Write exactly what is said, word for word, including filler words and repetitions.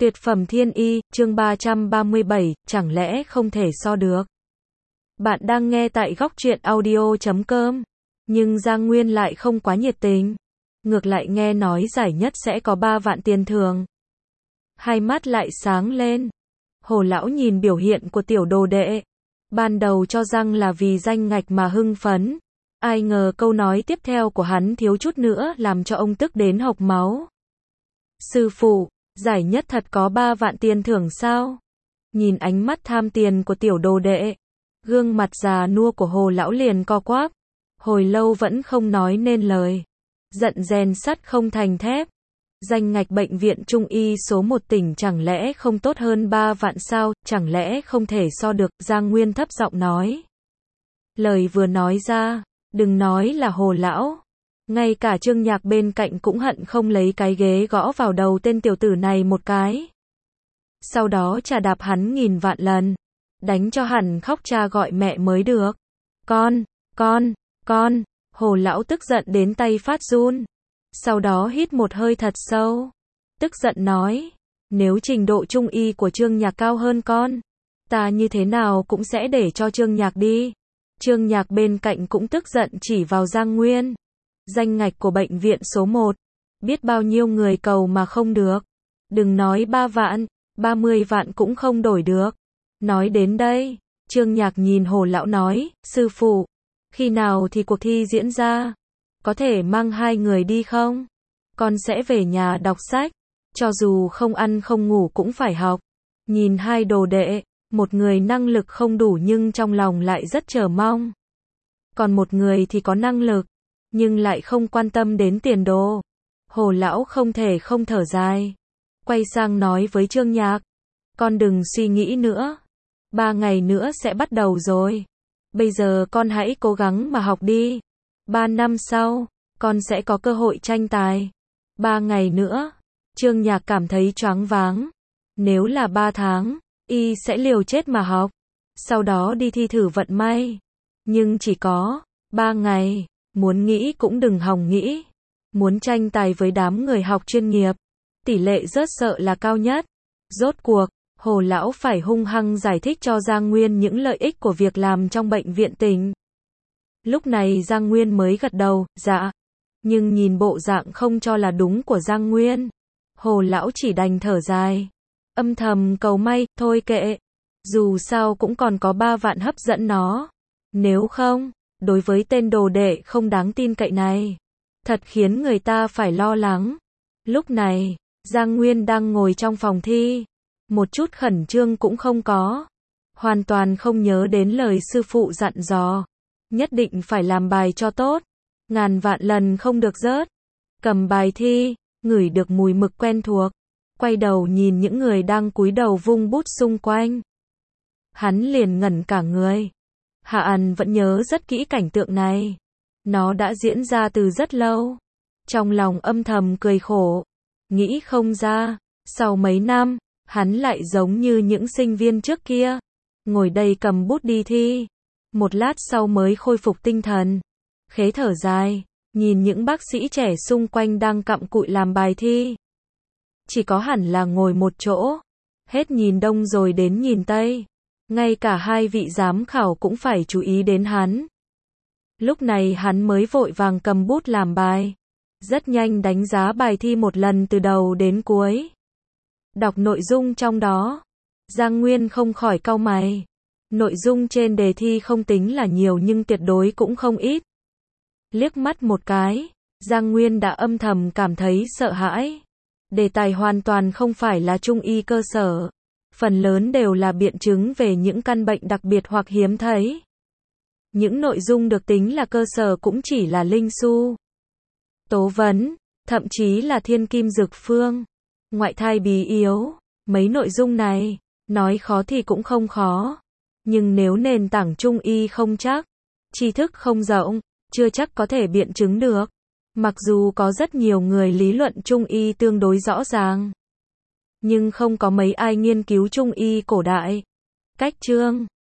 Tuyệt phẩm thiên y, chương ba trăm ba mươi bảy, chẳng lẽ không thể so được. Bạn đang nghe tại góc truyện audio chấm com, nhưng Giang Nguyên lại không quá nhiệt tình. Ngược lại nghe nói giải nhất sẽ có ba vạn tiền thưởng. Hai mắt lại sáng lên. Hồ lão nhìn biểu hiện của tiểu đồ đệ. Ban đầu cho rằng là vì danh ngạch mà hưng phấn. Ai ngờ câu nói tiếp theo của hắn thiếu chút nữa làm cho ông tức đến hộc máu. Sư phụ, giải nhất thật có ba vạn tiền thưởng sao? Nhìn ánh mắt tham tiền của tiểu đồ đệ, gương mặt già nua của Hồ lão liền co quắp, hồi lâu vẫn không nói nên lời. Giận rèn sắt không thành thép. Danh ngạch bệnh viện Trung y số một tỉnh chẳng lẽ không tốt hơn ba vạn sao, chẳng lẽ không thể so được, Giang Nguyên thấp giọng nói. Lời vừa nói ra, đừng nói là Hồ lão, ngay cả Trương Nhạc bên cạnh cũng hận không lấy cái ghế gõ vào đầu tên tiểu tử này một cái. Sau đó chà đạp hắn nghìn vạn lần, đánh cho hẳn khóc cha gọi mẹ mới được. Con, con, con, Hồ lão tức giận đến tay phát run. Sau đó hít một hơi thật sâu, tức giận nói, nếu trình độ trung y của Trương Nhạc cao hơn con, ta như thế nào cũng sẽ để cho Trương Nhạc đi. Trương Nhạc bên cạnh cũng tức giận chỉ vào Giang Nguyên. Danh ngạch của bệnh viện số một, biết bao nhiêu người cầu mà không được. Đừng nói ba vạn, ba mươi vạn cũng không đổi được. Nói đến đây, Trương Nhạc nhìn Hồ lão nói, sư phụ, khi nào thì cuộc thi diễn ra? Có thể mang hai người đi không? Con sẽ về nhà đọc sách, cho dù không ăn không ngủ cũng phải học. Nhìn hai đồ đệ, một người năng lực không đủ nhưng trong lòng lại rất chờ mong. Còn một người thì có năng lực, nhưng lại không quan tâm đến tiền đồ. Hồ lão không thể không thở dài. Quay sang nói với Trương Nhạc, con đừng suy nghĩ nữa. Ba ngày nữa sẽ bắt đầu rồi. Bây giờ con hãy cố gắng mà học đi. Ba năm sau, con sẽ có cơ hội tranh tài. Ba ngày nữa, Trương Nhạc cảm thấy choáng váng. Nếu là ba tháng, y sẽ liều chết mà học. Sau đó đi thi thử vận may. Nhưng chỉ có ba ngày, muốn nghĩ cũng đừng hòng nghĩ. Muốn tranh tài với đám người học chuyên nghiệp, tỷ lệ rớt sợ là cao nhất. Rốt cuộc, Hồ lão phải hung hăng giải thích cho Giang Nguyên những lợi ích của việc làm trong bệnh viện tỉnh. Lúc này Giang Nguyên mới gật đầu, dạ. Nhưng nhìn bộ dạng không cho là đúng của Giang Nguyên, Hồ lão chỉ đành thở dài, âm thầm cầu may, thôi kệ. Dù sao cũng còn có ba vạn hấp dẫn nó. Nếu không, đối với tên đồ đệ không đáng tin cậy này, thật khiến người ta phải lo lắng. Lúc này, Giang Nguyên đang ngồi trong phòng thi, một chút khẩn trương cũng không có, hoàn toàn không nhớ đến lời sư phụ dặn dò, nhất định phải làm bài cho tốt, ngàn vạn lần không được rớt. Cầm bài thi, ngửi được mùi mực quen thuộc, quay đầu nhìn những người đang cúi đầu vung bút xung quanh. Hắn liền ngẩn cả người. Hạ Ẩn vẫn nhớ rất kỹ cảnh tượng này. Nó đã diễn ra từ rất lâu. Trong lòng âm thầm cười khổ, nghĩ không ra, sau mấy năm, hắn lại giống như những sinh viên trước kia, ngồi đây cầm bút đi thi. Một lát sau mới khôi phục tinh thần, khế thở dài, nhìn những bác sĩ trẻ xung quanh đang cặm cụi làm bài thi. Chỉ có hẳn là ngồi một chỗ, hết nhìn đông rồi đến nhìn tây. Ngay cả hai vị giám khảo cũng phải chú ý đến hắn. Lúc này hắn mới vội vàng cầm bút làm bài. Rất nhanh đánh giá bài thi một lần từ đầu đến cuối. Đọc nội dung trong đó, Giang Nguyên không khỏi cau mày. Nội dung trên đề thi không tính là nhiều nhưng tuyệt đối cũng không ít. Liếc mắt một cái, Giang Nguyên đã âm thầm cảm thấy sợ hãi. Đề tài hoàn toàn không phải là trung y cơ sở. Phần lớn đều là biện chứng về những căn bệnh đặc biệt hoặc hiếm thấy. Những nội dung được tính là cơ sở cũng chỉ là linh su, tố vấn, thậm chí là thiên kim dược phương, ngoại thai bí yếu. Mấy nội dung này, nói khó thì cũng không khó. Nhưng nếu nền tảng trung y không chắc, tri thức không rộng, chưa chắc có thể biện chứng được. Mặc dù có rất nhiều người lý luận trung y tương đối rõ ràng, nhưng không có mấy ai nghiên cứu trung y cổ đại. Cách chương